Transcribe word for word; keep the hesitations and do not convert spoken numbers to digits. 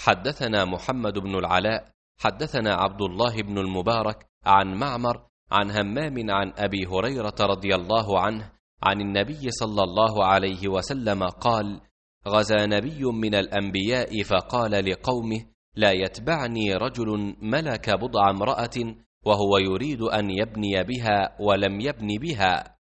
حدثنا محمد بن العلاء حدثنا عبد الله بن المبارك عن معمر عن همام عن أبي هريرة رضي الله عنه عن النبي صلى الله عليه وسلم قال: غزا نبي من الأنبياء فقال لقومه: لا يتبعني رجل ملك بضع امرأة وهو يريد أن يبني بها ولم يبن بها،